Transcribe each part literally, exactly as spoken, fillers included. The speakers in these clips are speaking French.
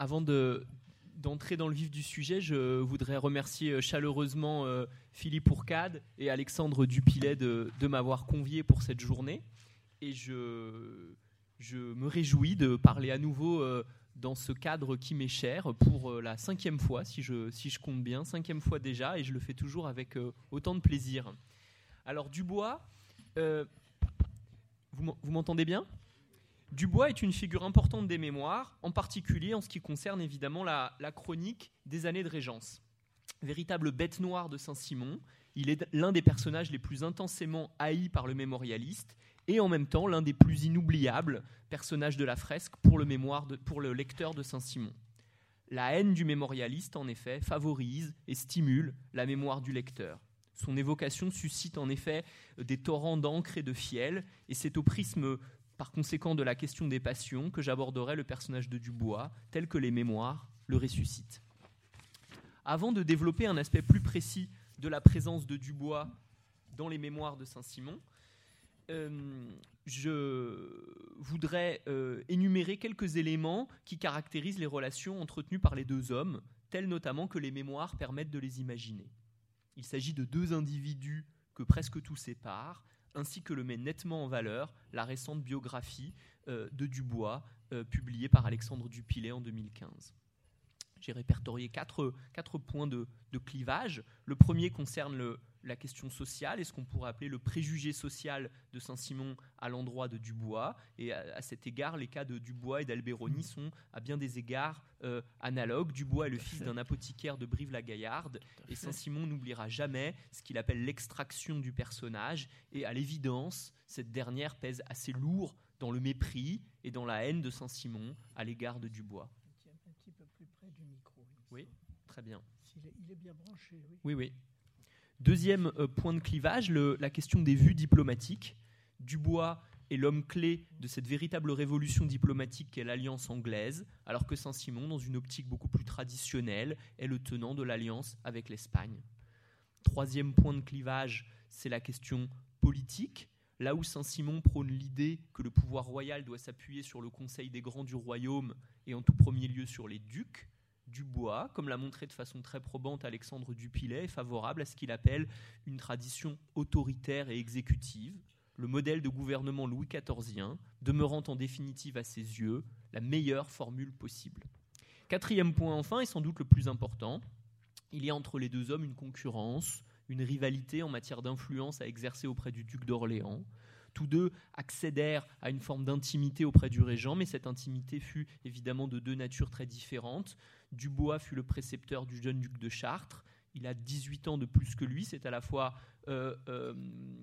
avant de, d'entrer dans le vif du sujet, je voudrais remercier chaleureusement euh, Philippe Ourcade et Alexandre Dupilet de, de m'avoir convié pour cette journée. Et je, je me réjouis de parler à nouveau euh, dans ce cadre qui m'est cher pour euh, la cinquième fois, si je, si je compte bien, cinquième fois déjà, et je le fais toujours avec euh, autant de plaisir. Alors Dubois, euh, vous, vous m'entendez bien ? Dubois est une figure importante des mémoires, en particulier en ce qui concerne évidemment la, la chronique des années de Régence. Véritable bête noire de Saint-Simon, il est l'un des personnages les plus intensément haïs par le mémorialiste et en même temps l'un des plus inoubliables personnages de la fresque pour le, mémoire de, pour le lecteur de Saint-Simon. La haine du mémorialiste, en effet, favorise et stimule la mémoire du lecteur. Son évocation suscite en effet des torrents d'encre et de fiel, et c'est au prisme par conséquent de la question des passions que j'aborderai le personnage de Dubois, tel que les mémoires le ressuscitent. Avant de développer un aspect plus précis de la présence de Dubois dans les mémoires de Saint-Simon, euh, je voudrais euh, énumérer quelques éléments qui caractérisent les relations entretenues par les deux hommes, tels notamment que les mémoires permettent de les imaginer. Il s'agit de deux individus que presque tout sépare, ainsi que le met nettement en valeur la récente biographie euh, de Dubois, euh, publiée par Alexandre Dupilet en deux mille quinze. J'ai répertorié quatre, quatre points de, de clivage. Le premier concerne le, la question sociale et ce qu'on pourrait appeler le préjugé social de Saint-Simon à l'endroit de Dubois. Et à, à cet égard, les cas de Dubois et d'Alberoni sont à bien des égards euh, analogues. Dubois est le fils d'un apothicaire de Brive-la-Gaillarde et Saint-Simon n'oubliera jamais ce qu'il appelle l'extraction du personnage. Et à l'évidence, cette dernière pèse assez lourd dans le mépris et dans la haine de Saint-Simon à l'égard de Dubois. Un petit peu plus près du micro. Oui, très bien. Il est, il est bien branché, oui. Oui, oui. Deuxième euh, point de clivage, le, la question des vues diplomatiques. Dubois est l'homme clé de cette véritable révolution diplomatique qu'est l'alliance anglaise, alors que Saint-Simon, dans une optique beaucoup plus traditionnelle, est le tenant de l'alliance avec l'Espagne. Troisième point de clivage, c'est la question politique. Là où Saint-Simon prône l'idée que le pouvoir royal doit s'appuyer sur le conseil des grands du royaume et en tout premier lieu sur les ducs, Dubois, comme l'a montré de façon très probante Alexandre Dupilet, est favorable à ce qu'il appelle une tradition autoritaire et exécutive, le modèle de gouvernement louis quatorzien, demeurant en définitive à ses yeux la meilleure formule possible. Quatrième point enfin, et sans doute le plus important, il y a entre les deux hommes une concurrence, une rivalité en matière d'influence à exercer auprès du duc d'Orléans. Tous deux accédèrent à une forme d'intimité auprès du régent, mais cette intimité fut évidemment de deux natures très différentes. Dubois fut le précepteur du jeune duc de Chartres. Il a dix-huit ans de plus que lui. C'est à la fois, euh, euh,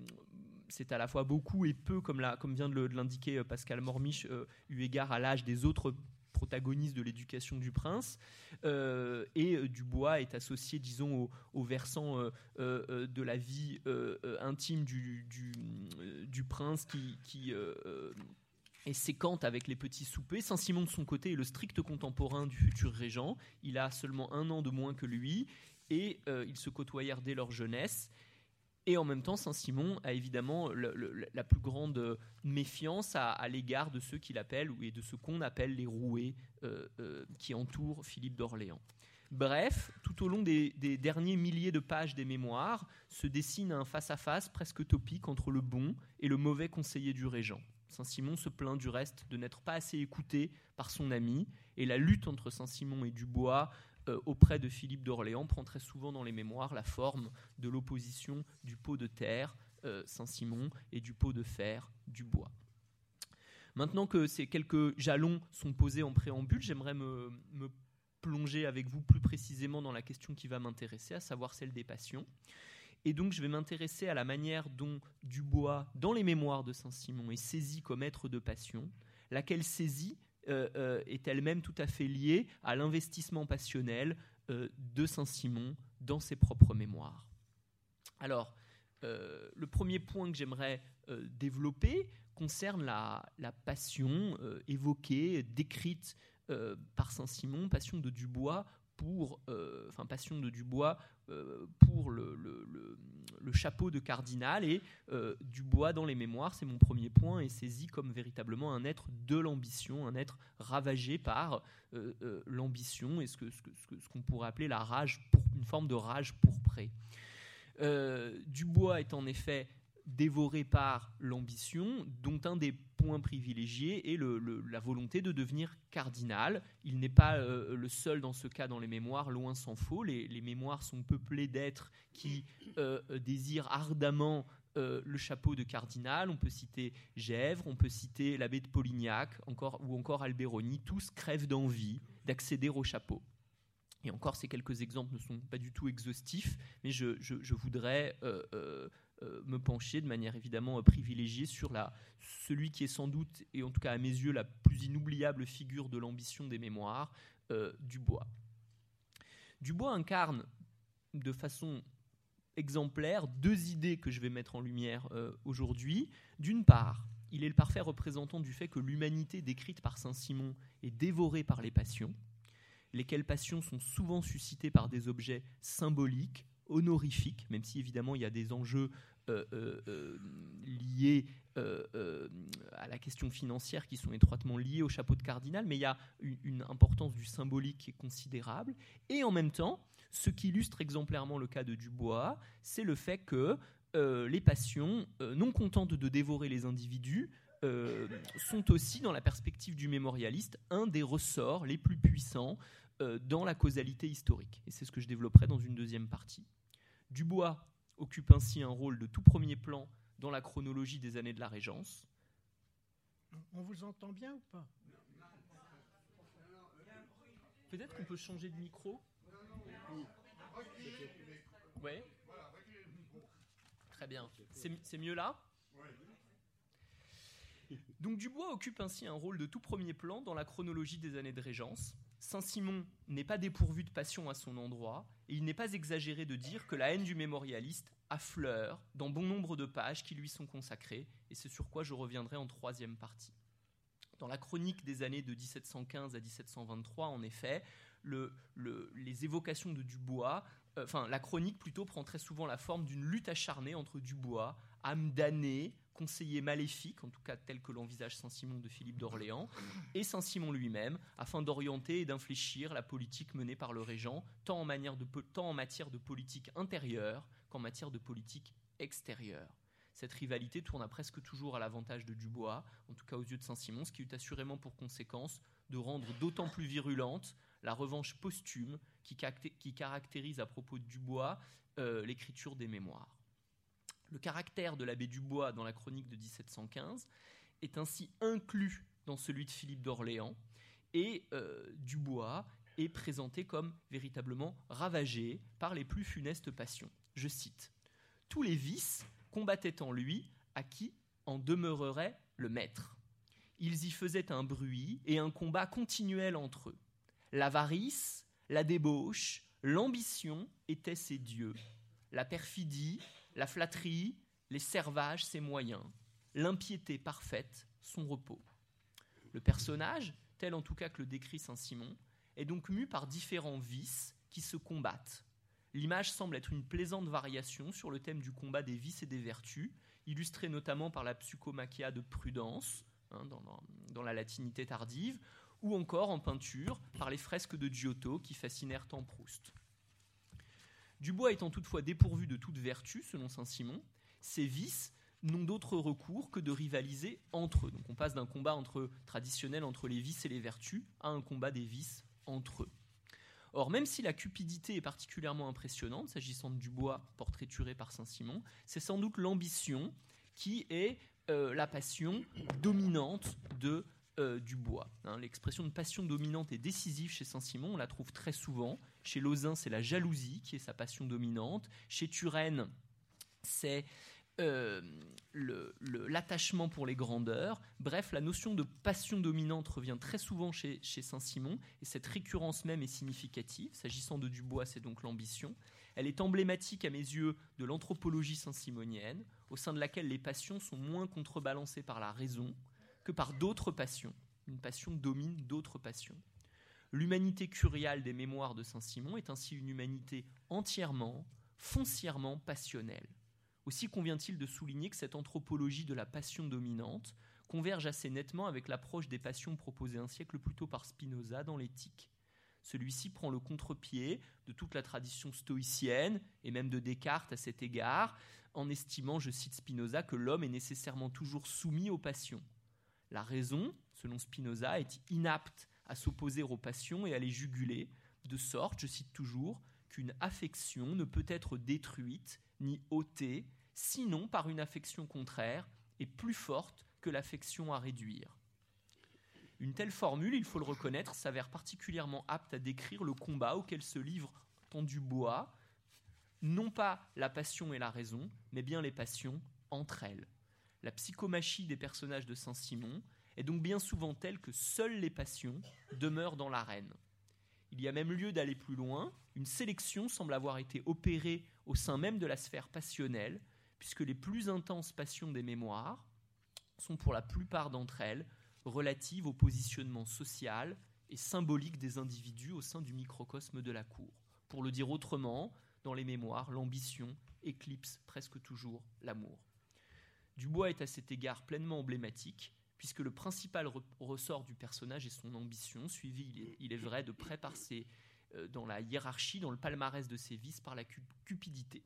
c'est à la fois beaucoup et peu, comme, la, comme vient de, le, de l'indiquer Pascal Mormiche, euh, eu égard à l'âge des autres protagoniste de l'éducation du prince, euh, et euh, Dubois est associé, disons, au, au versant euh, euh, de la vie euh, intime du, du, euh, du prince qui, qui euh, est séquente avec les petits soupers. Saint-Simon, de son côté, est le strict contemporain du futur régent. Il a seulement un an de moins que lui, et euh, ils se côtoyèrent dès leur jeunesse. Et en même temps, Saint-Simon a évidemment le, le, la plus grande méfiance à, à l'égard de ceux qu'il appelle, et de ce qu'on appelle les roués euh, euh, qui entourent Philippe d'Orléans. Bref, tout au long des, des derniers milliers de pages des mémoires, se dessine un face-à-face presque utopique entre le bon et le mauvais conseiller du régent. Saint-Simon se plaint du reste de n'être pas assez écouté par son ami, et la lutte entre Saint-Simon et Dubois Euh, auprès de Philippe d'Orléans prend très souvent dans les mémoires la forme de l'opposition du pot de terre, euh, Saint-Simon, et du pot de fer, Dubois. Maintenant que ces quelques jalons sont posés en préambule, j'aimerais me, me plonger avec vous plus précisément dans la question qui va m'intéresser, à savoir celle des passions. Et donc je vais m'intéresser à la manière dont Dubois, dans les mémoires de Saint-Simon, est saisi comme être de passion, laquelle saisie Euh, euh, est elle-même tout à fait liée à l'investissement passionnel euh, de Saint-Simon dans ses propres mémoires. Alors, euh, le premier point que j'aimerais euh, développer concerne la, la passion euh, évoquée, décrite euh, par Saint-Simon, passion de Dubois pour, euh, enfin Passion de Dubois euh, pour le, le, le, le chapeau de cardinal, et euh, Dubois dans les mémoires, c'est mon premier point, est saisi comme véritablement un être de l'ambition, un être ravagé par euh, euh, l'ambition et ce, que, ce, que, ce, que, ce qu'on pourrait appeler la rage, pour, une forme de rage pourprée. Euh, Dubois est en effet dévoré par l'ambition, dont un des points privilégiés est le, le, la volonté de devenir cardinal. Il n'est pas euh, le seul dans ce cas dans les mémoires, loin s'en faut. Les, les mémoires sont peuplées d'êtres qui euh, désirent ardemment euh, le chapeau de cardinal. On peut citer Gesvres, on peut citer l'abbé de Polignac, encore, ou encore Alberoni. Tous crèvent d'envie d'accéder au chapeau. Et encore, ces quelques exemples ne sont pas du tout exhaustifs, mais je, je, je voudrais euh, euh, euh, me pencher de manière évidemment privilégiée sur la, celui qui est sans doute, et en tout cas à mes yeux, la plus inoubliable figure de l'ambition des mémoires, euh, Dubois. Dubois incarne de façon exemplaire deux idées que je vais mettre en lumière euh, aujourd'hui. D'une part, il est le parfait représentant du fait que l'humanité décrite par Saint-Simon est dévorée par les passions, lesquelles passions sont souvent suscitées par des objets symboliques, honorifiques, même si évidemment il y a des enjeux euh, euh, euh, liés euh, euh, à la question financière qui sont étroitement liés au chapeau de cardinal, mais il y a une, une importance du symbolique qui est considérable. Et en même temps, ce qui illustre exemplairement le cas de Dubois, c'est le fait que euh, les passions, euh, non contentes de dévorer les individus, Euh, sont aussi, dans la perspective du mémorialiste, un des ressorts les plus puissants euh, dans la causalité historique. Et c'est ce que je développerai dans une deuxième partie. Dubois occupe ainsi un rôle de tout premier plan dans la chronologie des années de la Régence. On vous entend bien ou pas? Peut-être qu'on peut changer de micro. Oui. Très bien. C'est, c'est mieux là ? Donc Dubois occupe ainsi un rôle de tout premier plan dans la chronologie des années de Régence. Saint-Simon n'est pas dépourvu de passion à son endroit, et il n'est pas exagéré de dire que la haine du mémorialiste affleure dans bon nombre de pages qui lui sont consacrées, et c'est sur quoi je reviendrai en troisième partie. Dans la chronique des années de dix-sept cent quinze à dix-sept cent vingt-trois, en effet, le, le, les évocations de Dubois, euh, enfin la chronique plutôt prend très souvent la forme d'une lutte acharnée entre Dubois, âme damnée, conseiller maléfique, en tout cas tel que l'envisage Saint-Simon de Philippe d'Orléans, et Saint-Simon lui-même, afin d'orienter et d'infléchir la politique menée par le régent, tant en, manière de, tant en matière de politique intérieure qu'en matière de politique extérieure. Cette rivalité tourna presque toujours à l'avantage de Dubois, en tout cas aux yeux de Saint-Simon, ce qui eut assurément pour conséquence de rendre d'autant plus virulente la revanche posthume qui, qui caractérise à propos de Dubois euh, l'écriture des mémoires. Le caractère de l'abbé Dubois dans la chronique de dix-sept cent quinze est ainsi inclus dans celui de Philippe d'Orléans, et euh, Dubois est présenté comme véritablement ravagé par les plus funestes passions. Je cite : « Tous les vices combattaient en lui à qui en demeurerait le maître. Ils y faisaient un bruit et un combat continuel entre eux. L'avarice, la débauche, l'ambition étaient ses dieux. La perfidie, la flatterie, les servages, ses moyens. L'impiété parfaite, son repos. Le personnage, tel en tout cas que le décrit Saint-Simon, est donc mu par différents vices qui se combattent. L'image semble être une plaisante variation sur le thème du combat des vices et des vertus, illustré notamment par la psychomachia de Prudence, hein, dans, dans, dans la latinité tardive, ou encore en peinture par les fresques de Giotto qui fascinèrent tant Proust. Dubois étant toutefois dépourvu de toute vertu, selon Saint-Simon, ces vices n'ont d'autre recours que de rivaliser entre eux. Donc on passe d'un combat entre, traditionnel entre les vices et les vertus à un combat des vices entre eux. Or, même si la cupidité est particulièrement impressionnante, s'agissant de Dubois, portraituré par Saint-Simon, c'est sans doute l'ambition qui est euh, la passion dominante de euh, Dubois. Hein, l'expression de passion dominante est décisive chez Saint-Simon, on la trouve très souvent. Chez Lauzun, c'est la jalousie qui est sa passion dominante. Chez Turenne, c'est euh, le, le, l'attachement pour les grandeurs. Bref, la notion de passion dominante revient très souvent chez, chez Saint-Simon, et cette récurrence même est significative. S'agissant de Dubois, c'est donc l'ambition. Elle est emblématique à mes yeux de l'anthropologie saint-simonienne, au sein de laquelle les passions sont moins contrebalancées par la raison que par d'autres passions. Une passion domine d'autres passions. L'humanité curiale des mémoires de Saint-Simon est ainsi une humanité entièrement, foncièrement passionnelle. Aussi convient-il de souligner que cette anthropologie de la passion dominante converge assez nettement avec l'approche des passions proposée un siècle plus tôt par Spinoza dans l'Éthique. Celui-ci prend le contre-pied de toute la tradition stoïcienne, et même de Descartes à cet égard, en estimant, je cite Spinoza, que l'homme est nécessairement toujours soumis aux passions. La raison, selon Spinoza, est inapte à s'opposer aux passions et à les juguler, de sorte, je cite toujours, qu'une affection ne peut être détruite ni ôtée, sinon par une affection contraire et plus forte que l'affection à réduire. Une telle formule, il faut le reconnaître, s'avère particulièrement apte à décrire le combat auquel se livre tant Dubois, non pas la passion et la raison, mais bien les passions entre elles. La psychomachie des personnages de Saint-Simon est donc bien souvent telle que seules les passions demeurent dans l'arène. Il y a même lieu d'aller plus loin. Une sélection semble avoir été opérée au sein même de la sphère passionnelle, puisque les plus intenses passions des mémoires sont pour la plupart d'entre elles relatives au positionnement social et symbolique des individus au sein du microcosme de la cour. Pour le dire autrement, dans les mémoires, l'ambition éclipse presque toujours l'amour. Dubois est à cet égard pleinement emblématique, puisque le principal re- ressort du personnage est son ambition, suivi, il est, il est vrai, de près par ses, euh, dans la hiérarchie, dans le palmarès de ses vices, par la cu- cupidité.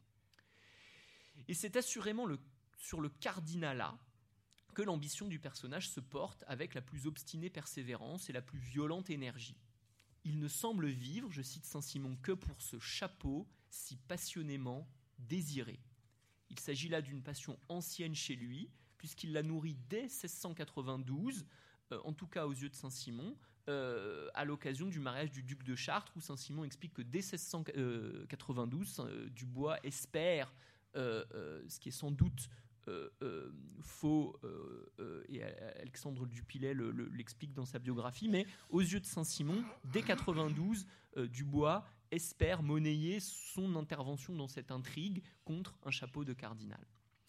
Et c'est assurément le, sur le cardinalat que l'ambition du personnage se porte avec la plus obstinée persévérance et la plus violente énergie. Il ne semble vivre, je cite Saint-Simon, que pour ce chapeau si passionnément désiré. Il s'agit là d'une passion ancienne chez lui, puisqu'il la nourrit dès seize cent quatre-vingt-douze, euh, en tout cas aux yeux de Saint-Simon, euh, à l'occasion du mariage du duc de Chartres, où Saint-Simon explique que dès seize cent quatre-vingt-douze, euh, Dubois espère, euh, euh, ce qui est sans doute euh, euh, faux, euh, euh, et Alexandre Dupilet le, le, l'explique dans sa biographie, mais aux yeux de Saint-Simon, dès quatre-vingt-douze, euh, Dubois espère monnayer son intervention dans cette intrigue contre un chapeau de cardinal.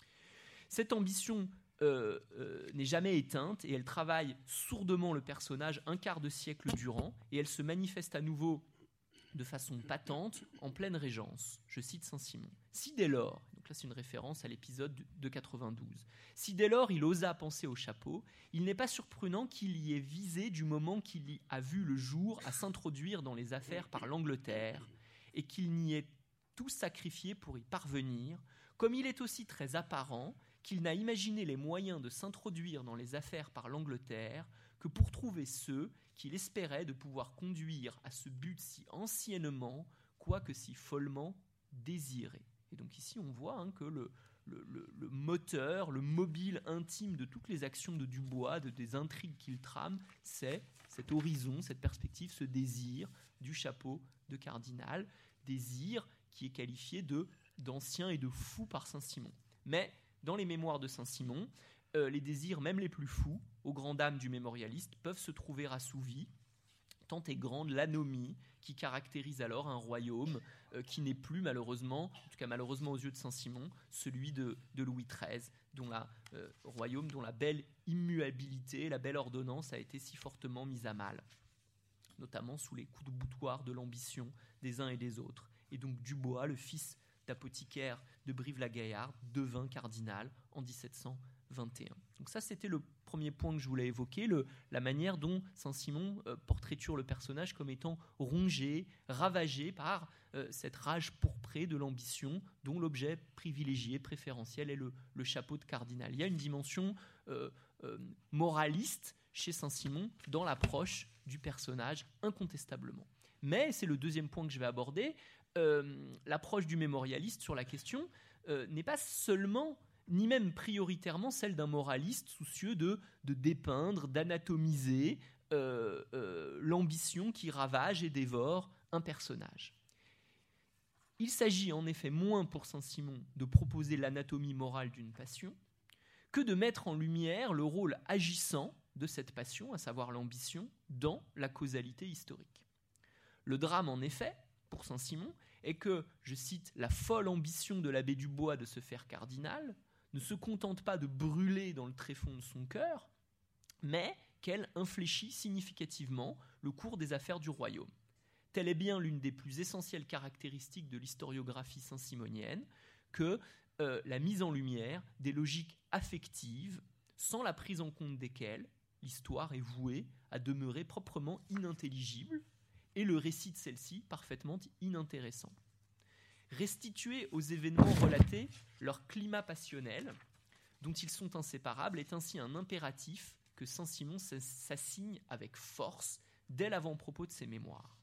Cette ambition euh, euh, n'est jamais éteinte et elle travaille sourdement le personnage un quart de siècle durant, et elle se manifeste à nouveau de façon patente en pleine régence. Je cite Saint-Simon. Si dès lors, donc là c'est une référence à l'épisode de quatre-vingt-douze, si dès lors il osa penser au chapeau, il n'est pas surprenant qu'il y ait visé du moment qu'il y a vu le jour à s'introduire dans les affaires par l'Angleterre, et qu'il n'y ait tout sacrifié pour y parvenir, comme il est aussi très apparent qu'il n'a imaginé les moyens de s'introduire dans les affaires par l'Angleterre que pour trouver ceux qu'il espérait de pouvoir conduire à ce but si anciennement, quoique si follement désiré. Et donc ici on voit hein, que le, le, le, le moteur, le mobile intime de toutes les actions de Dubois, de, des intrigues qu'il trame, c'est cet horizon, cette perspective, ce désir du chapeau de cardinal, désir qui est qualifié de, d'ancien et de fou par Saint-Simon. Mais dans les mémoires de Saint-Simon, euh, les désirs, même les plus fous, aux grandes dames du mémorialiste, peuvent se trouver assouvis, tant est grande l'anomie qui caractérise alors un royaume euh, qui n'est plus malheureusement, en tout cas malheureusement aux yeux de Saint-Simon, celui de, de Louis treize, dont la, euh, royaume dont la belle immuabilité, la belle ordonnance a été si fortement mise à mal, notamment sous les coups de boutoir de l'ambition des uns et des autres. Et donc Dubois, le fils d'apothicaire de Brive-la-Gaillarde, devint cardinal en dix-sept cent vingt et un. Donc ça, c'était le premier point que je voulais évoquer, le, la manière dont Saint-Simon euh, portraiture le personnage comme étant rongé, ravagé par euh, cette rage pourprée de l'ambition dont l'objet privilégié, préférentiel est le, le chapeau de cardinal. Il y a une dimension euh, euh, moraliste chez Saint-Simon dans l'approche du personnage, incontestablement. Mais, c'est le deuxième point que je vais aborder, euh, l'approche du mémorialiste sur la question euh, n'est pas seulement ni même prioritairement celle d'un moraliste soucieux de, de dépeindre, d'anatomiser euh, euh, l'ambition qui ravage et dévore un personnage. Il s'agit en effet moins pour Saint-Simon de proposer l'anatomie morale d'une passion que de mettre en lumière le rôle agissant de cette passion, à savoir l'ambition, dans la causalité historique. Le drame, en effet, pour Saint-Simon, est que, je cite, « la folle ambition de l'abbé Dubois de se faire cardinal » ne se contente pas de brûler dans le tréfonds de son cœur, mais qu'elle infléchit significativement le cours des affaires du royaume. Telle est bien l'une des plus essentielles caractéristiques de l'historiographie saint-simonienne que euh, la mise en lumière des logiques affectives sans la prise en compte desquelles l'histoire est vouée à demeurer proprement inintelligible et le récit de celle-ci parfaitement inintéressant. Restituer aux événements relatés leur climat passionnel, dont ils sont inséparables, est ainsi un impératif que Saint-Simon s'assigne avec force dès l'avant-propos de ses mémoires.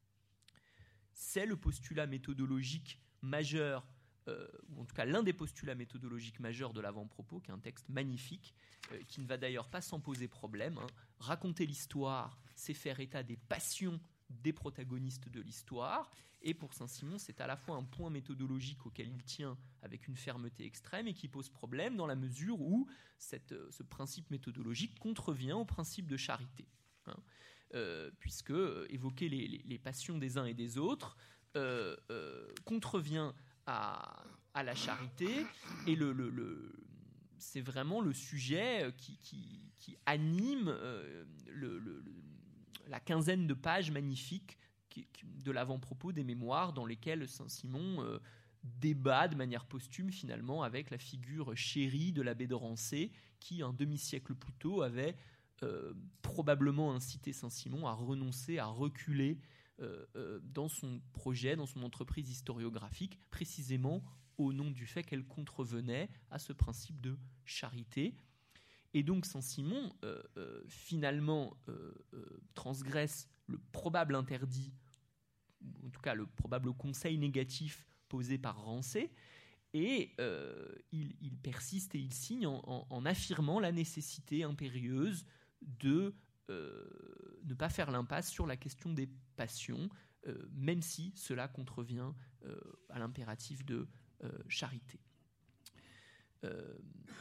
C'est le postulat méthodologique majeur, euh, ou en tout cas l'un des postulats méthodologiques majeurs de l'avant-propos, qui est un texte magnifique, euh, qui ne va d'ailleurs pas sans poser problème. Hein. Raconter l'histoire, c'est faire état des passions des protagonistes de l'histoire, et pour Saint-Simon, c'est à la fois un point méthodologique auquel il tient avec une fermeté extrême et qui pose problème dans la mesure où cette, ce principe méthodologique contrevient au principe de charité. Hein. Euh, puisque euh, évoquer les, les, les passions des uns et des autres euh, euh, contrevient à, à la charité, et le, le, le, c'est vraiment le sujet qui, qui, qui anime euh, le, le, le, la quinzaine de pages magnifiques qui, qui, de l'avant-propos des mémoires, dans lesquelles Saint-Simon euh, débat de manière posthume finalement avec la figure chérie de l'abbé de Rancé, qui un demi-siècle plus tôt avait Euh, probablement inciter Saint-Simon à renoncer, à reculer euh, euh, dans son projet, dans son entreprise historiographique, précisément au nom du fait qu'elle contrevenait à ce principe de charité. Et donc Saint-Simon, euh, euh, finalement, euh, euh, transgresse le probable interdit, ou en tout cas le probable conseil négatif posé par Rancé, et euh, il, il persiste et il signe en, en, en affirmant la nécessité impérieuse de euh, ne pas faire l'impasse sur la question des passions, euh, même si cela contrevient euh, à l'impératif de euh, charité. Euh,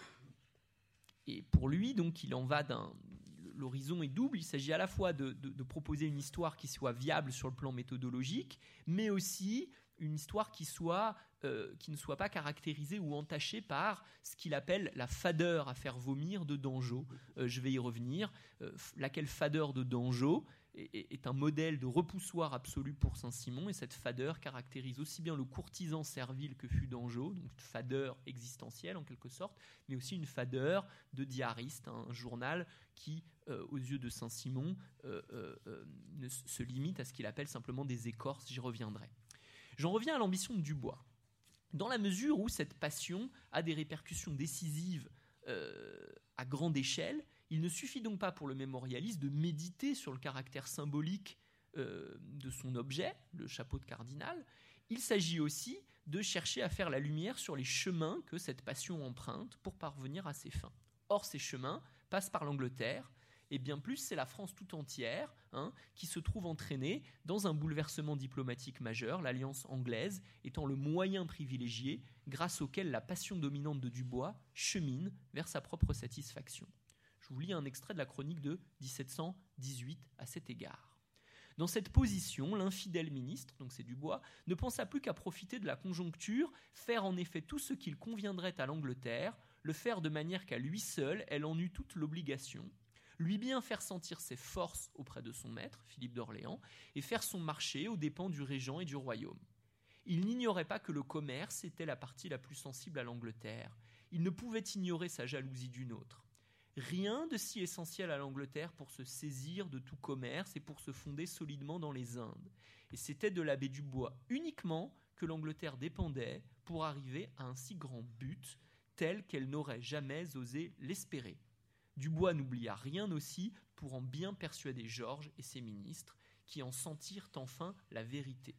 et pour lui, donc, il en va d'un... L'horizon est double. Il s'agit à la fois de, de, de proposer une histoire qui soit viable sur le plan méthodologique, mais aussi une histoire qui, soit, euh, qui ne soit pas caractérisée ou entachée par ce qu'il appelle la fadeur à faire vomir de Dangeau. Euh, je vais y revenir. Euh, laquelle fadeur de Dangeau est, est un modèle de repoussoir absolu pour Saint-Simon, et cette fadeur caractérise aussi bien le courtisan servile que fut Dangeau, donc une fadeur existentielle en quelque sorte, mais aussi une fadeur de diariste, hein, un journal qui, euh, aux yeux de Saint-Simon, euh, euh, euh, ne se limite à ce qu'il appelle simplement des écorces. J'y reviendrai. J'en reviens à l'ambition de Dubois. Dans la mesure où cette passion a des répercussions décisives euh, à grande échelle, il ne suffit donc pas pour le mémorialiste de méditer sur le caractère symbolique euh, de son objet, le chapeau de cardinal. Il s'agit aussi de chercher à faire la lumière sur les chemins que cette passion emprunte pour parvenir à ses fins. Or, ces chemins passent par l'Angleterre, et bien plus, c'est la France tout entière hein, qui se trouve entraînée dans un bouleversement diplomatique majeur, l'alliance anglaise étant le moyen privilégié grâce auquel la passion dominante de Dubois chemine vers sa propre satisfaction. Je vous lis un extrait de la chronique de dix-sept cent dix-huit à cet égard. Dans cette position, l'infidèle ministre, donc c'est Dubois, ne pensa plus qu'à profiter de la conjoncture, faire en effet tout ce qu'il conviendrait à l'Angleterre, le faire de manière qu'à lui seul, elle en eût toute l'obligation, lui bien faire sentir ses forces auprès de son maître, Philippe d'Orléans, et faire son marché aux dépens du régent et du royaume. Il n'ignorait pas que le commerce était la partie la plus sensible à l'Angleterre. Il ne pouvait ignorer sa jalousie d'une autre. Rien de si essentiel à l'Angleterre pour se saisir de tout commerce et pour se fonder solidement dans les Indes. Et c'était de l'abbé Dubois uniquement que l'Angleterre dépendait pour arriver à un si grand but, tel qu'elle n'aurait jamais osé l'espérer. Dubois n'oublia rien aussi pour en bien persuader Georges et ses ministres, qui en sentirent enfin la vérité.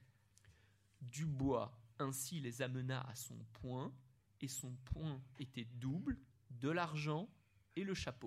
Dubois ainsi les amena à son point, et son point était double, de l'argent et le chapeau.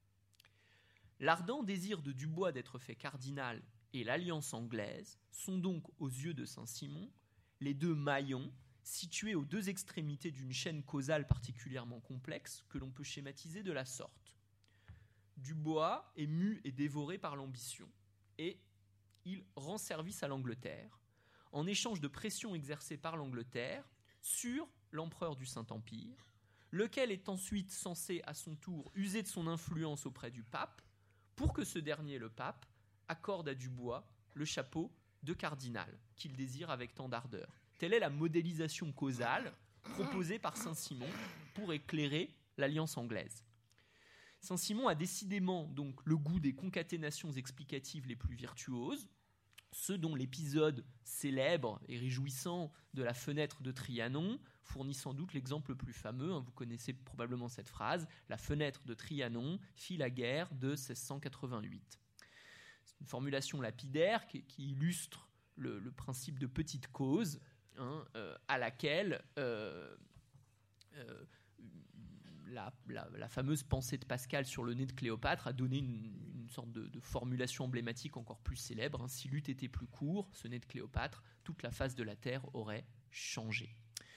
L'ardent désir de Dubois d'être fait cardinal et l'alliance anglaise sont donc, aux yeux de Saint-Simon, les deux maillons situés aux deux extrémités d'une chaîne causale particulièrement complexe que l'on peut schématiser de la sorte. Dubois est mu et dévoré par l'ambition, et il rend service à l'Angleterre, en échange de pressions exercées par l'Angleterre sur l'empereur du Saint-Empire, lequel est ensuite censé à son tour user de son influence auprès du pape, pour que ce dernier, le pape, accorde à Dubois le chapeau de cardinal qu'il désire avec tant d'ardeur. Telle est la modélisation causale proposée par Saint-Simon pour éclairer l'alliance anglaise. Saint-Simon a décidément donc le goût des concaténations explicatives les plus virtuoses, ce dont l'épisode célèbre et réjouissant de la fenêtre de Trianon fournit sans doute l'exemple le plus fameux. Hein, vous connaissez probablement cette phrase, la fenêtre de Trianon fit la guerre de seize cent quatre-vingt-huit. C'est une formulation lapidaire qui, qui illustre le, le principe de petite cause, hein, euh, à laquelle euh, euh, La, la, la fameuse pensée de Pascal sur le nez de Cléopâtre a donné une, une sorte de, de formulation emblématique encore plus célèbre. Hein. Si l'eût été plus court, ce nez de Cléopâtre, toute la face de la Terre aurait changé.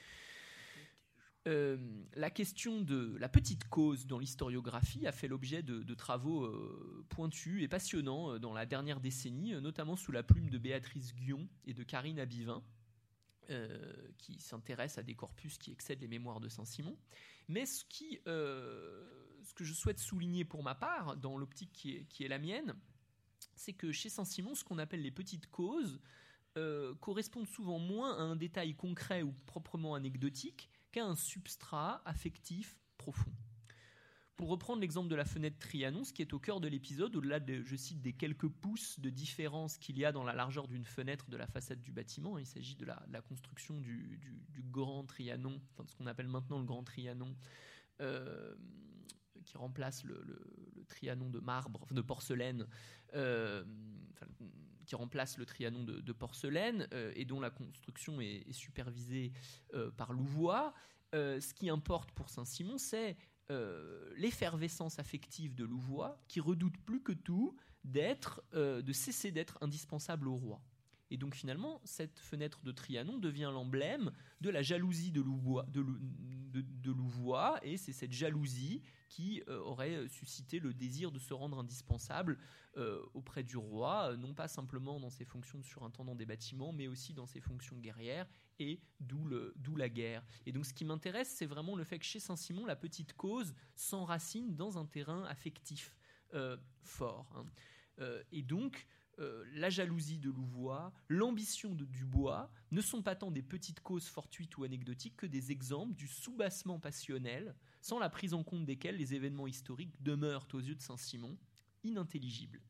Euh, la question de la petite cause dans l'historiographie a fait l'objet de, de travaux euh, pointus et passionnants euh, dans la dernière décennie, euh, notamment sous la plume de Béatrice Guyon et de Karine Abivin, euh, qui s'intéressent à des corpus qui excèdent les mémoires de Saint-Simon. Mais ce, qui, euh, ce que je souhaite souligner pour ma part, dans l'optique qui est, qui est la mienne, c'est que chez Saint-Simon, ce qu'on appelle les petites causes euh, correspondent souvent moins à un détail concret ou proprement anecdotique qu'à un substrat affectif profond. Pour reprendre l'exemple de la fenêtre Trianon, ce qui est au cœur de l'épisode, au-delà de, je cite, des quelques pouces de différence qu'il y a dans la largeur d'une fenêtre de la façade du bâtiment, il s'agit de la, de la construction du, du, du grand Trianon, enfin de ce qu'on appelle maintenant le grand Trianon, euh, qui remplace le, le, le Trianon de marbre, de porcelaine, euh, enfin, qui remplace le Trianon de, de porcelaine euh, et dont la construction est, est supervisée euh, par Louvois. Euh, ce qui importe pour Saint-Simon, c'est Euh, l'effervescence affective de Louvois, qui redoute plus que tout d'être, euh, de cesser d'être indispensable au roi. Et donc finalement, cette fenêtre de Trianon devient l'emblème de la jalousie de Louvois, de, de, de Louvois, et c'est cette jalousie qui euh, aurait suscité le désir de se rendre indispensable euh, auprès du roi, non pas simplement dans ses fonctions de surintendant des bâtiments, mais aussi dans ses fonctions guerrières, et d'où, le, d'où la guerre. Et donc ce qui m'intéresse, c'est vraiment le fait que chez Saint-Simon, la petite cause s'enracine dans un terrain affectif euh, fort. Hein. Euh, et donc, Euh, la jalousie de Louvois, l'ambition de Dubois ne sont pas tant des petites causes fortuites ou anecdotiques que des exemples du soubassement passionnel, sans la prise en compte desquels les événements historiques demeurent aux yeux de Saint-Simon inintelligibles.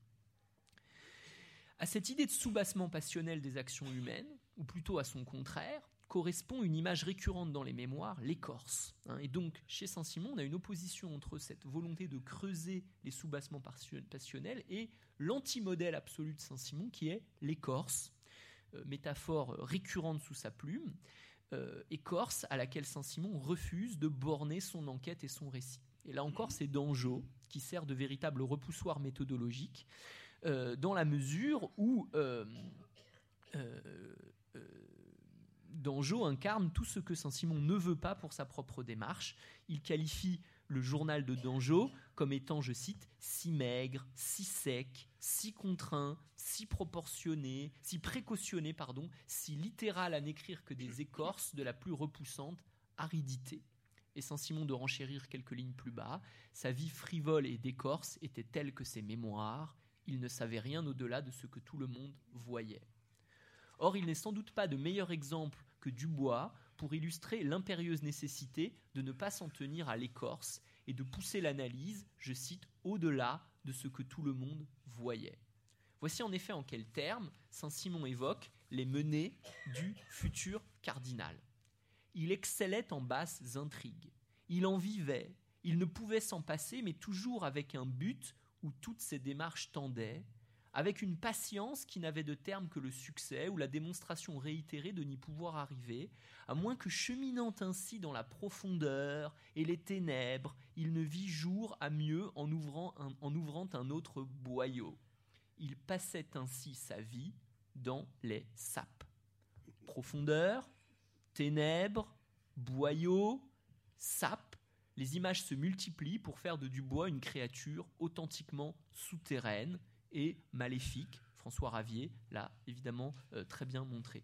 À cette idée de soubassement passionnel des actions humaines, ou plutôt à son contraire, correspond une image récurrente dans les mémoires, l'écorce. Hein, et donc, chez Saint-Simon, on a une opposition entre cette volonté de creuser les soubassements passionnels et l'antimodèle absolu de Saint-Simon, qui est l'écorce, euh, métaphore récurrente sous sa plume, euh, écorce à laquelle Saint-Simon refuse de borner son enquête et son récit. Et là encore, c'est Dangeau qui sert de véritable repoussoir méthodologique, euh, dans la mesure où euh, euh, euh, Dangeau incarne tout ce que Saint-Simon ne veut pas pour sa propre démarche. Il qualifie le journal de Dangeau comme étant, je cite, si maigre, si sec, si contraint, si proportionné, si précautionné, pardon, si littéral à n'écrire que des écorces de la plus repoussante aridité. Et Saint-Simon de renchérir quelques lignes plus bas, sa vie frivole et d'écorce était telle que ses mémoires, il ne savait rien au-delà de ce que tout le monde voyait. Or, il n'est sans doute pas de meilleur exemple que Dubois pour illustrer l'impérieuse nécessité de ne pas s'en tenir à l'écorce et de pousser l'analyse, je cite, au-delà de ce que tout le monde voyait. Voici en effet en quels termes Saint-Simon évoque les menées du futur cardinal. Il excellait en basses intrigues, il en vivait, il ne pouvait s'en passer, mais toujours avec un but où toutes ses démarches tendaient, avec une patience qui n'avait de terme que le succès ou la démonstration réitérée de n'y pouvoir arriver, à moins que cheminant ainsi dans la profondeur et les ténèbres, il ne vit jour à mieux en ouvrant un, en ouvrant un autre boyau. Il passait ainsi sa vie dans les sapes. Profondeur, ténèbres, boyau, sapes, les images se multiplient pour faire de Dubois une créature authentiquement souterraine et maléfique. François Ravier l'a évidemment euh, très bien montré.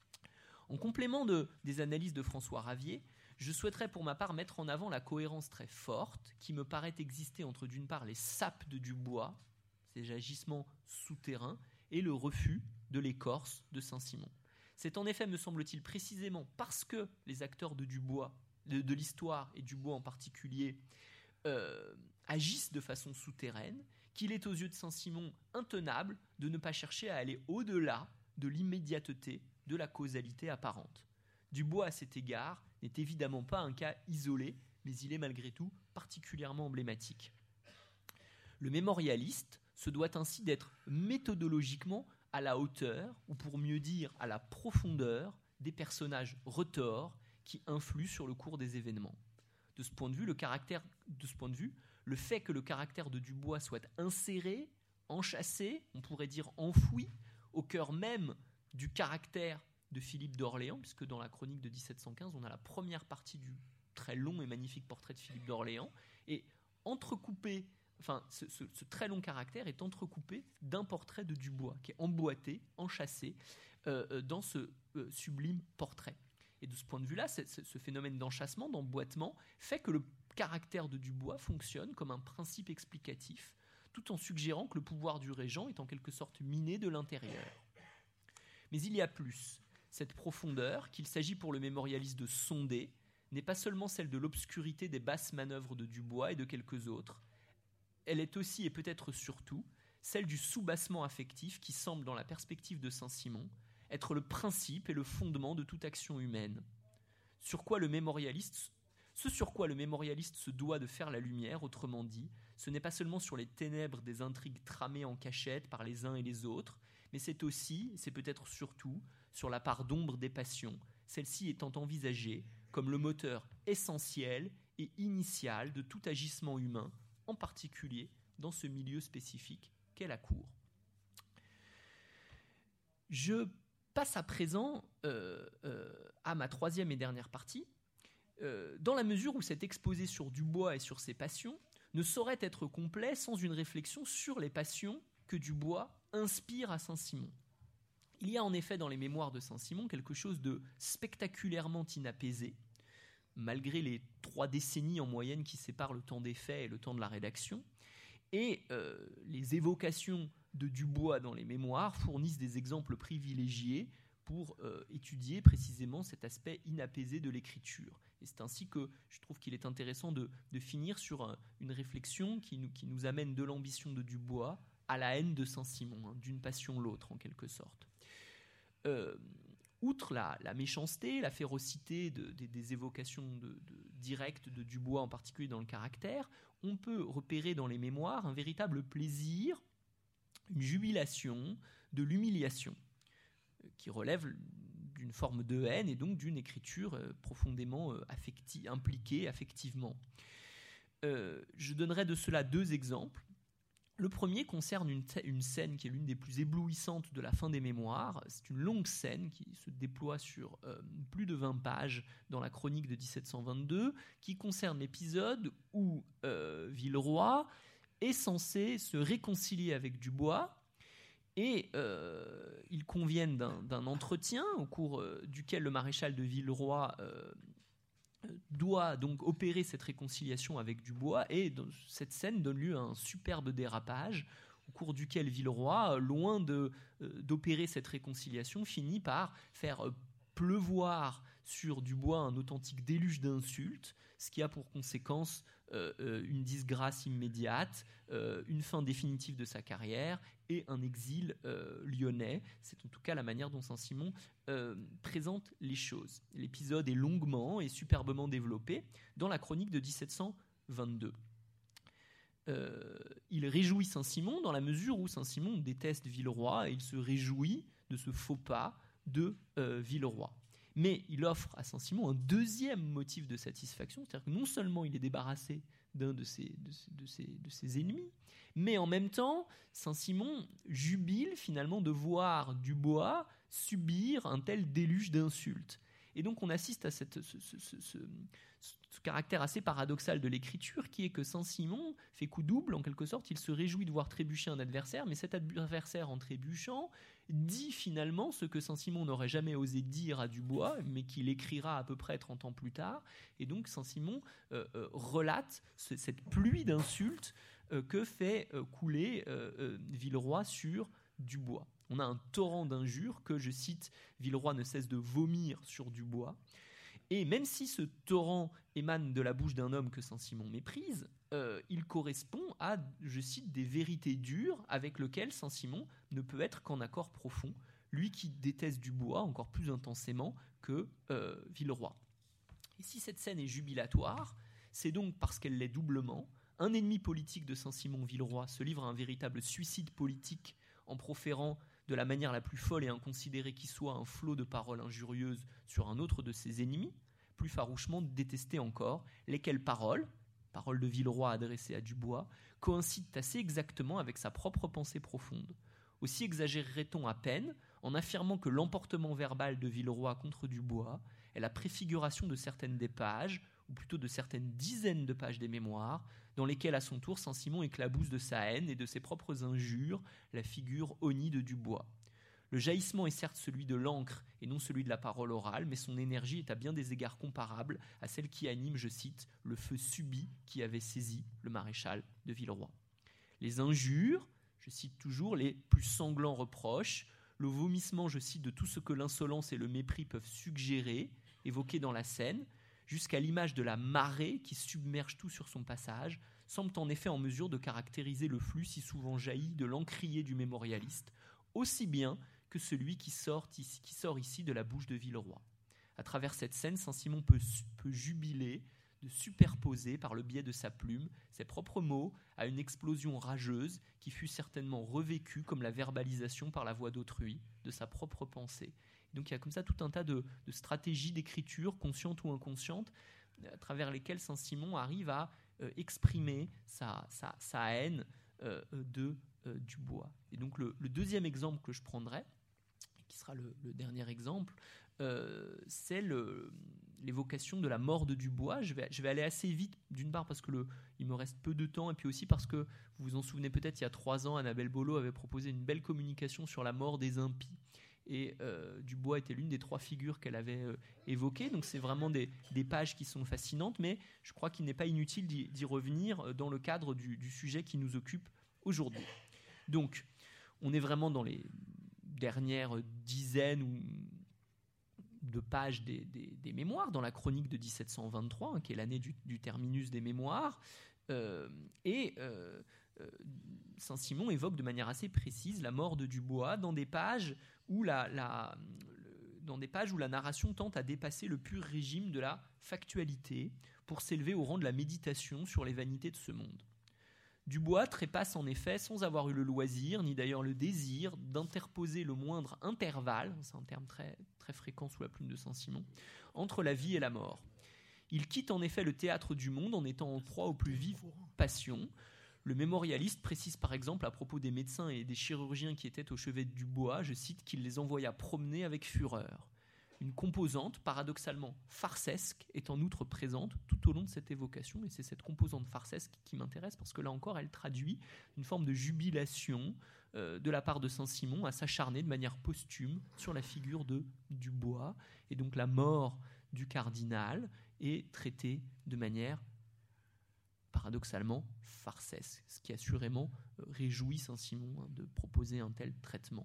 En complément de, des analyses de François Ravier, je souhaiterais pour ma part mettre en avant la cohérence très forte qui me paraît exister entre d'une part les sapes de Dubois, ces agissements souterrains, et le refus de l'écorce de Saint-Simon. C'est en effet, me semble-t-il, précisément parce que les acteurs de Dubois, de, de l'histoire et Dubois en particulier, euh, agissent de façon souterraine, qu'il est aux yeux de Saint-Simon intenable de ne pas chercher à aller au-delà de l'immédiateté de la causalité apparente. Dubois, à cet égard, n'est évidemment pas un cas isolé, mais il est malgré tout particulièrement emblématique. Le mémorialiste se doit ainsi d'être méthodologiquement à la hauteur, ou pour mieux dire à la profondeur, des personnages retors qui influent sur le cours des événements. De ce point de vue, le caractère, de ce point de vue, le fait que le caractère de Dubois soit inséré, enchâssé, on pourrait dire enfoui, au cœur même du caractère de Philippe d'Orléans, puisque dans la chronique de dix-sept cent quinze, on a la première partie du très long et magnifique portrait de Philippe d'Orléans, et entrecoupé, enfin, ce, ce, ce très long caractère est entrecoupé d'un portrait de Dubois, qui est emboîté, enchâssé euh, dans ce euh, sublime portrait. Et de ce point de vue-là, c'est, c'est, ce phénomène d'enchâssement, d'emboîtement, fait que le caractère de Dubois fonctionne comme un principe explicatif, tout en suggérant que le pouvoir du régent est en quelque sorte miné de l'intérieur. Mais il y a plus. Cette profondeur, qu'il s'agit pour le mémorialiste de sonder, n'est pas seulement celle de l'obscurité des basses manœuvres de Dubois et de quelques autres. Elle est aussi, et peut-être surtout, celle du soubassement affectif qui semble, dans la perspective de Saint-Simon, être le principe et le fondement de toute action humaine. Sur quoi le mémorialiste, ce sur quoi le mémorialiste se doit de faire la lumière, autrement dit, ce n'est pas seulement sur les ténèbres des intrigues tramées en cachette par les uns et les autres, mais c'est aussi, c'est peut-être surtout, sur la part d'ombre des passions, celle-ci étant envisagée comme le moteur essentiel et initial de tout agissement humain, en particulier dans ce milieu spécifique qu'est la cour. Je passe à présent euh, euh, à ma troisième et dernière partie, euh, dans la mesure où cet exposé sur Dubois et sur ses passions ne saurait être complet sans une réflexion sur les passions que Dubois inspire à Saint-Simon. Il y a en effet dans les mémoires de Saint-Simon quelque chose de spectaculairement inapaisé, malgré les trois décennies en moyenne qui séparent le temps des faits et le temps de la rédaction, et euh, les évocations de Dubois dans les mémoires fournissent des exemples privilégiés pour euh, étudier précisément cet aspect inapaisé de l'écriture. Et c'est ainsi que je trouve qu'il est intéressant de, de finir sur un, une réflexion qui nous, qui nous amène de l'ambition de Dubois à la haine de Saint-Simon, hein, d'une passion l'autre en quelque sorte. Euh, outre la, la méchanceté, la férocité de, de, des évocations de, de, directes de Dubois, en particulier dans le caractère, on peut repérer dans les mémoires un véritable plaisir, une jubilation de l'humiliation, qui relève d'une forme de haine et donc d'une écriture profondément affecti- impliquée affectivement. Euh, je donnerai de cela deux exemples. Le premier concerne une, t- une scène qui est l'une des plus éblouissantes de la fin des mémoires. C'est une longue scène qui se déploie sur euh, plus de vingt pages dans la chronique de dix-sept cent vingt-deux, qui concerne l'épisode où euh, Villeroy est censé se réconcilier avec Dubois, et euh, ils conviennent d'un, d'un entretien au cours euh, duquel le maréchal de Villeroy euh, doit donc opérer cette réconciliation avec Dubois, et dans cette scène donne lieu à un superbe dérapage au cours duquel Villeroy, loin de, euh, d'opérer cette réconciliation, finit par faire euh, pleuvoir sur Dubois un authentique déluge d'insultes, ce qui a pour conséquence euh, euh, une disgrâce immédiate, euh, une fin définitive de sa carrière et un exil euh, lyonnais. C'est en tout cas la manière dont Saint-Simon euh, présente les choses. L'épisode est longuement et superbement développé dans la chronique de dix-sept cent vingt-deux. Euh, il réjouit Saint-Simon dans la mesure où Saint-Simon déteste Villeroy et il se réjouit de ce faux pas de euh, Villeroy. Mais il offre à Saint-Simon un deuxième motif de satisfaction, c'est-à-dire que non seulement il est débarrassé d'un de ses, de, ses, de, ses, de ses ennemis, mais en même temps, Saint-Simon jubile finalement de voir Dubois subir un tel déluge d'insultes. Et donc on assiste à cette, ce, ce, ce, ce, ce caractère assez paradoxal de l'écriture, qui est que Saint-Simon fait coup double, en quelque sorte. Il se réjouit de voir trébucher un adversaire, mais cet adversaire, en trébuchant, dit finalement ce que Saint-Simon n'aurait jamais osé dire à Dubois, mais qu'il écrira à peu près trente ans plus tard. Et donc Saint-Simon euh, euh, relate ce, cette pluie d'insultes euh, que fait euh, couler euh, euh, Villeroy sur Dubois. On a un torrent d'injures que, je cite, Villeroy ne cesse de vomir sur Dubois. Et même si ce torrent émane de la bouche d'un homme que Saint-Simon méprise, euh, il correspond à, je cite, des vérités dures avec lesquelles Saint-Simon ne peut être qu'en accord profond, lui qui déteste Dubois encore plus intensément que euh, Villeroy. Et si cette scène est jubilatoire, c'est donc parce qu'elle l'est doublement. Un ennemi politique de Saint-Simon, Villeroy, se livre à un véritable suicide politique en proférant de la manière la plus folle et inconsidérée qui soit un flot de paroles injurieuses sur un autre de ses ennemis, plus farouchement détestés encore, lesquelles paroles, paroles de Villeroy adressées à Dubois, coïncident assez exactement avec sa propre pensée profonde. Aussi exagérerait-on à peine en affirmant que l'emportement verbal de Villeroy contre Dubois est la préfiguration de certaines des pages, ou plutôt de certaines dizaines de pages des mémoires, dans lesquelles à son tour Saint-Simon éclabousse de sa haine et de ses propres injures la figure honnie de Dubois. Le jaillissement est certes celui de l'encre et non celui de la parole orale, mais son énergie est à bien des égards comparable à celle qui anime, je cite, le feu subit qui avait saisi le maréchal de Villeroy. Les injures, je cite toujours, les plus sanglants reproches, le vomissement, je cite, de tout ce que l'insolence et le mépris peuvent suggérer, évoqué dans la scène, jusqu'à l'image de la marée qui submerge tout sur son passage, semblent en effet en mesure de caractériser le flux si souvent jailli de l'encrier du mémorialiste, aussi bien que celui qui sort ici, qui sort ici de la bouche de Villeroy. À travers cette scène, Saint-Simon peut, peut jubiler de superposer par le biais de sa plume ses propres mots à une explosion rageuse qui fut certainement revécue comme la verbalisation par la voix d'autrui de sa propre pensée. Donc il y a comme ça tout un tas de, de stratégies d'écriture, conscientes ou inconscientes, à travers lesquelles Saint-Simon arrive à euh, exprimer sa, sa, sa haine euh, de euh, Dubois. Et donc le, le deuxième exemple que je prendrai, qui sera le, le dernier exemple, euh, c'est le, l'évocation de la mort de Dubois. Je vais, je vais aller assez vite, d'une part parce que le, il me reste peu de temps, et puis aussi parce que, vous vous en souvenez peut-être, il y a trois ans, Annabelle Bollot avait proposé une belle communication sur la mort des impies. Et euh, Dubois était l'une des trois figures qu'elle avait euh, évoquées. Donc c'est vraiment des, des pages qui sont fascinantes, mais je crois qu'il n'est pas inutile d'y, d'y revenir dans le cadre du, du sujet qui nous occupe aujourd'hui. Donc on est vraiment dans les dernières dizaines ou de pages des, des, des mémoires, dans la chronique de dix-sept cent vingt-trois, hein, qui est l'année du, du terminus des mémoires. Euh, et euh, euh, Saint-Simon évoque de manière assez précise la mort de Dubois dans des pages où la, la, le, dans des pages où la narration tente à dépasser le pur régime de la factualité pour s'élever au rang de la méditation sur les vanités de ce monde. Dubois trépasse en effet, sans avoir eu le loisir, ni d'ailleurs le désir, d'interposer le moindre intervalle, c'est un terme très, très fréquent sous la plume de Saint-Simon, entre la vie et la mort. Il quitte en effet le théâtre du monde en étant en proie aux plus vives passions. Le mémorialiste précise par exemple à propos des médecins et des chirurgiens qui étaient au chevet de Dubois, je cite, qu'il les envoya promener avec fureur. Une composante paradoxalement farcesque est en outre présente tout au long de cette évocation, et c'est cette composante farcesque qui m'intéresse parce que là encore elle traduit une forme de jubilation euh, de la part de Saint-Simon à s'acharner de manière posthume sur la figure de Dubois, et donc la mort du cardinal est traitée de manière paradoxalement farcesque, ce qui assurément euh, réjouit Saint-Simon hein, de proposer un tel traitement.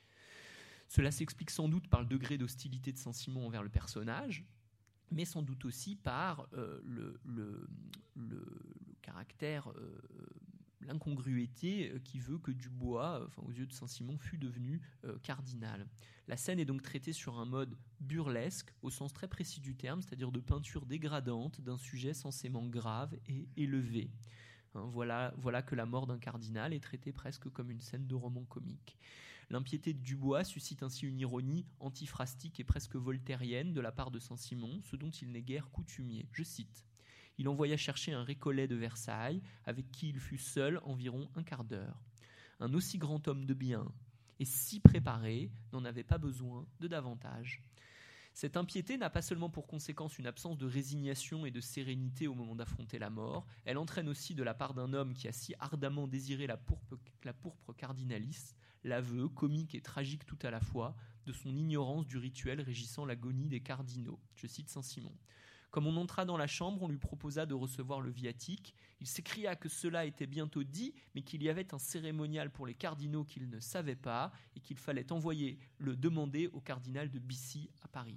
Cela s'explique sans doute par le degré d'hostilité de Saint-Simon envers le personnage, mais sans doute aussi par euh, le, le, le, le caractère, euh, l'incongruité qui veut que Dubois, euh, enfin, aux yeux de Saint-Simon, fût devenu euh, cardinal. La scène est donc traitée sur un mode burlesque, au sens très précis du terme, c'est-à-dire de peinture dégradante d'un sujet censément grave et élevé. Hein, voilà, voilà que la mort d'un cardinal est traitée presque comme une scène de roman comique. L'impiété de Dubois suscite ainsi une ironie antiphrastique et presque voltairienne de la part de Saint-Simon, ce dont il n'est guère coutumier. Je cite : « Il envoya chercher un récollet de Versailles, avec qui il fut seul environ un quart d'heure. Un aussi grand homme de bien, et si préparé, n'en avait pas besoin de davantage. » Cette impiété n'a pas seulement pour conséquence une absence de résignation et de sérénité au moment d'affronter la mort, elle entraîne aussi de la part d'un homme qui a si ardemment désiré la pourpre, la pourpre cardinaliste, l'aveu, comique et tragique tout à la fois, de son ignorance du rituel régissant l'agonie des cardinaux. Je cite Saint-Simon. Comme on entra dans la chambre, on lui proposa de recevoir le viatique. Il s'écria que cela était bientôt dit, mais qu'il y avait un cérémonial pour les cardinaux qu'il ne savait pas et qu'il fallait envoyer le demander au cardinal de Bissy à Paris.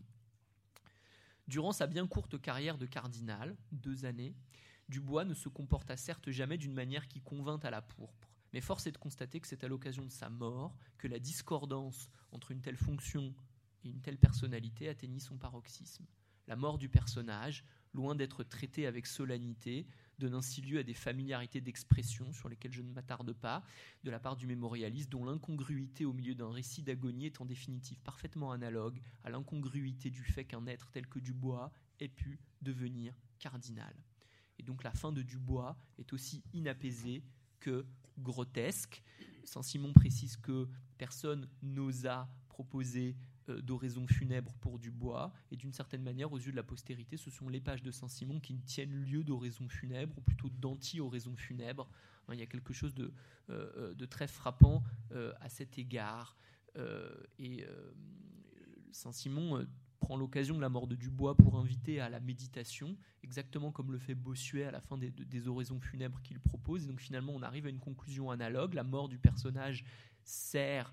Durant sa bien courte carrière de cardinal, deux années, Dubois ne se comporta certes jamais d'une manière qui convint à la pourpre, mais force est de constater que c'est à l'occasion de sa mort que la discordance entre une telle fonction et une telle personnalité atteignit son paroxysme. La mort du personnage, loin d'être traitée avec solennité, donne ainsi lieu à des familiarités d'expression sur lesquelles je ne m'attarde pas, de la part du mémorialiste, dont l'incongruité au milieu d'un récit d'agonie est en définitive parfaitement analogue à l'incongruité du fait qu'un être tel que Dubois ait pu devenir cardinal. Et donc la fin de Dubois est aussi inapaisée que grotesque. Saint-Simon précise que personne n'osa proposer euh, d'oraison funèbre pour Dubois, et d'une certaine manière, aux yeux de la postérité, ce sont les pages de Saint-Simon qui tiennent lieu d'oraison funèbre, ou plutôt d'anti-oraison funèbre. Hein, il y a quelque chose de, euh, de très frappant euh, à cet égard. Euh, et euh, Saint-Simon... Euh, prend l'occasion de la mort de Dubois pour inviter à la méditation, exactement comme le fait Bossuet à la fin des, des oraisons funèbres qu'il propose. Et donc finalement, on arrive à une conclusion analogue. La mort du personnage sert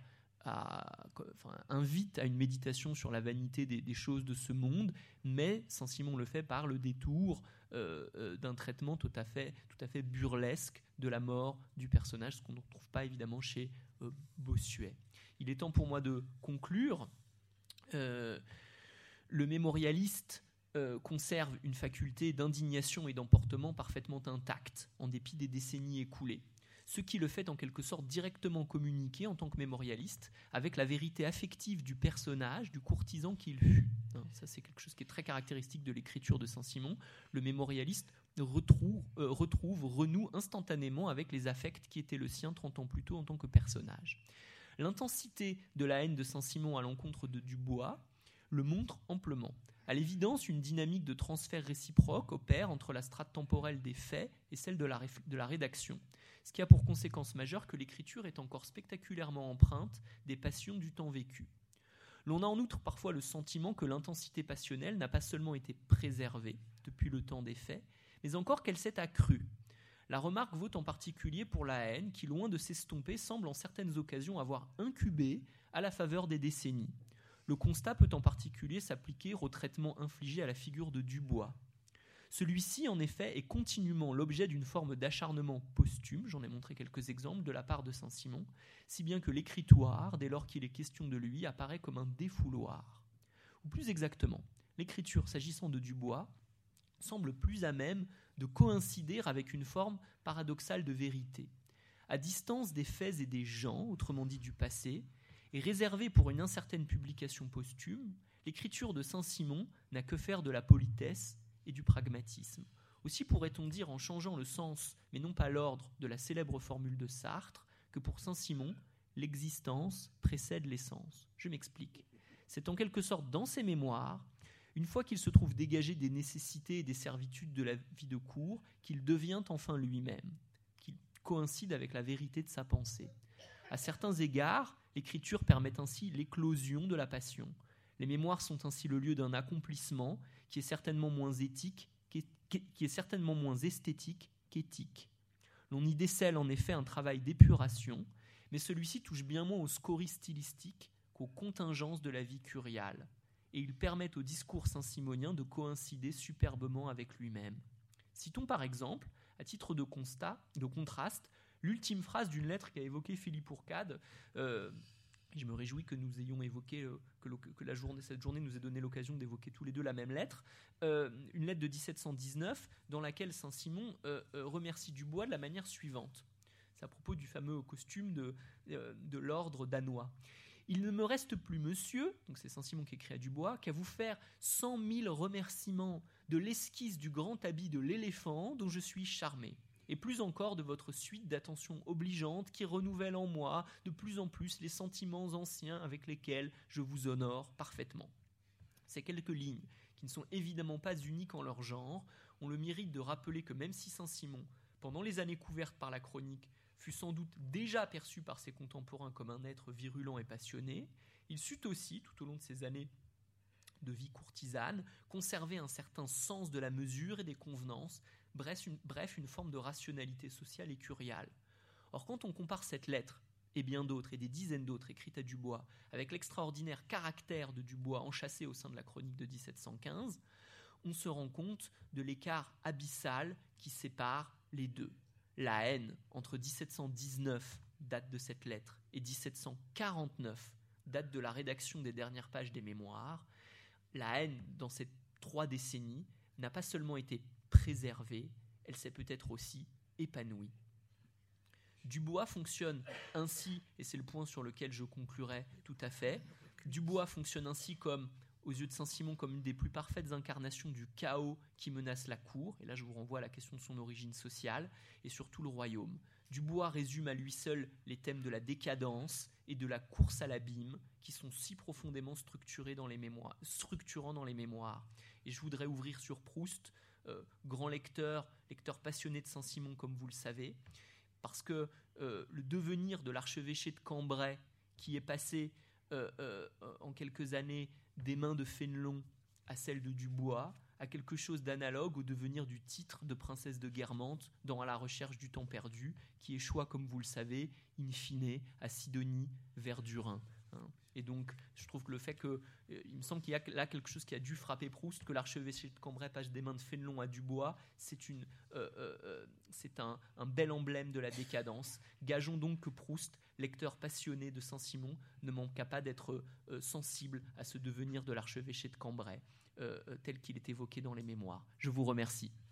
à, enfin, invite à une méditation sur la vanité des, des choses de ce monde, mais Saint-Simon le fait par le détour euh, euh, d'un traitement tout à fait, tout à fait burlesque de la mort du personnage, ce qu'on ne retrouve pas évidemment chez euh, Bossuet. Il est temps pour moi de conclure. Euh, Le mémorialiste euh, conserve une faculté d'indignation et d'emportement parfaitement intacte, en dépit des décennies écoulées, ce qui le fait en quelque sorte directement communiquer en tant que mémorialiste avec la vérité affective du personnage, du courtisan qu'il fut. Hein, ça, c'est quelque chose qui est très caractéristique de l'écriture de Saint-Simon. Le mémorialiste retrouve, euh, retrouve, renoue instantanément avec les affects qui étaient le sien trente ans plus tôt en tant que personnage. L'intensité de la haine de Saint-Simon à l'encontre de Dubois le montre amplement. À l'évidence, une dynamique de transfert réciproque opère entre la strate temporelle des faits et celle de la, réf- de la rédaction, ce qui a pour conséquence majeure que l'écriture est encore spectaculairement empreinte des passions du temps vécu. L'on a en outre parfois le sentiment que l'intensité passionnelle n'a pas seulement été préservée depuis le temps des faits, mais encore qu'elle s'est accrue. La remarque vaut en particulier pour la haine qui, loin de s'estomper, semble en certaines occasions avoir incubé à la faveur des décennies. Le constat peut en particulier s'appliquer au traitement infligé à la figure de Dubois. Celui-ci, en effet, est continuellement l'objet d'une forme d'acharnement posthume, j'en ai montré quelques exemples, de la part de Saint-Simon, si bien que l'écritoire, dès lors qu'il est question de lui, apparaît comme un défouloir. Ou plus exactement, l'écriture, s'agissant de Dubois, semble plus à même de coïncider avec une forme paradoxale de vérité. À distance des faits et des gens, autrement dit du passé, et réservée pour une incertaine publication posthume, l'écriture de Saint-Simon n'a que faire de la politesse et du pragmatisme. Aussi pourrait-on dire, en changeant le sens, mais non pas l'ordre, de la célèbre formule de Sartre, que pour Saint-Simon, l'existence précède l'essence. Je m'explique. C'est en quelque sorte dans ses mémoires, une fois qu'il se trouve dégagé des nécessités et des servitudes de la vie de cour, qu'il devient enfin lui-même, qu'il coïncide avec la vérité de sa pensée. À certains égards, l'écriture permet ainsi l'éclosion de la passion. Les mémoires sont ainsi le lieu d'un accomplissement qui est certainement moins éthique, qui est, qui est certainement moins esthétique qu'éthique. L'on y décèle en effet un travail d'épuration, mais celui-ci touche bien moins aux scories stylistiques qu'aux contingences de la vie curiale, et il permet au discours saint-simonien de coïncider superbement avec lui-même. Citons par exemple, à titre de constat, de contraste, l'ultime phrase d'une lettre qu'a évoquée Philippe Ourcade. Euh, je me réjouis que nous ayons évoqué, euh, que, que la journée, cette journée nous ait donné l'occasion d'évoquer tous les deux la même lettre. Euh, une lettre de dix-sept cent dix-neuf dans laquelle Saint-Simon euh, euh, remercie Dubois de la manière suivante. C'est à propos du fameux costume de, euh, de l'ordre danois. « Il ne me reste plus, monsieur, donc c'est Saint-Simon qui écrit à Dubois, qu'à vous faire cent mille remerciements de l'esquisse du grand habit de l'éléphant dont je suis charmé. Et plus encore de votre suite d'attentions obligeantes qui renouvelle en moi de plus en plus les sentiments anciens avec lesquels je vous honore parfaitement. » Ces quelques lignes, qui ne sont évidemment pas uniques en leur genre, ont le mérite de rappeler que même si Saint-Simon, pendant les années couvertes par la chronique, fut sans doute déjà perçu par ses contemporains comme un être virulent et passionné, il sut aussi, tout au long de ces années de vie courtisane, conservait un certain sens de la mesure et des convenances, bref une, bref, une forme de rationalité sociale et curiale. Or, quand on compare cette lettre et bien d'autres, et des dizaines d'autres écrites à Dubois, avec l'extraordinaire caractère de Dubois enchâssé au sein de la chronique de dix-sept cent quinze, on se rend compte de l'écart abyssal qui sépare les deux. La haine entre dix-sept cent dix-neuf, date de cette lettre, et dix-sept cent quarante-neuf, date de la rédaction des dernières pages des mémoires, la haine dans ces trois décennies n'a pas seulement été préservée, elle s'est peut-être aussi épanouie. Dubois fonctionne ainsi, et c'est le point sur lequel je conclurai tout à fait, Dubois fonctionne ainsi comme, aux yeux de Saint-Simon, comme une des plus parfaites incarnations du chaos qui menace la cour, et là je vous renvoie à la question de son origine sociale, et surtout le royaume. Dubois résume à lui seul les thèmes de la décadence et de la course à l'abîme qui sont si profondément structurés dans les mémoires, structurants dans les mémoires. Et je voudrais ouvrir sur Proust, euh, grand lecteur, lecteur passionné de Saint-Simon comme vous le savez, parce que euh, le devenir de l'archevêché de Cambrai, qui est passé euh, euh, en quelques années des mains de Fénelon à celle de Dubois, a quelque chose d'analogue au devenir du titre de princesse de Guermantes dans À la recherche du temps perdu, qui échoua, comme vous le savez, in fine, à Sidonie vers du Rhin. Hein. Et donc, je trouve que le fait que, euh, il me semble qu'il y a là quelque chose qui a dû frapper Proust, que l'archevêché de Cambrai passe des mains de Fénelon à Dubois, c'est, une, euh, euh, c'est un, un bel emblème de la décadence. Gageons donc que Proust, lecteur passionné de Saint-Simon, ne manqua pas d'être euh, sensible à ce devenir de l'archevêché de Cambrai, euh, tel qu'il est évoqué dans les mémoires. Je vous remercie.